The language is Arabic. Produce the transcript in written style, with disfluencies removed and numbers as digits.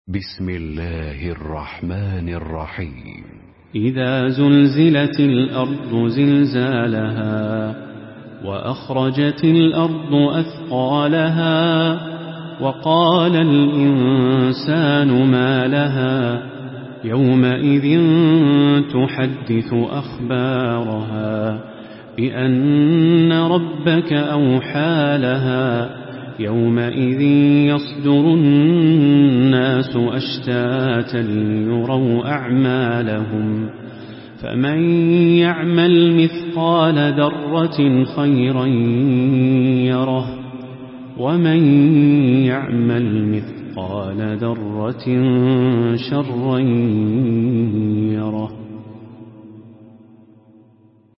بسم الله الرحمن الرحيم. إذا زلزلت الأرض زلزالها وأخرجت الأرض أثقالها وقال الإنسان ما لها يومئذ تحدث أخبارها بأن ربك أوحى لها يومئذ يصدر الناس أشتاتا ليروا أعمالهم فمن يعمل مثقال ذرة خيرا يره ومن يعمل مثقال ذرة شرا يره.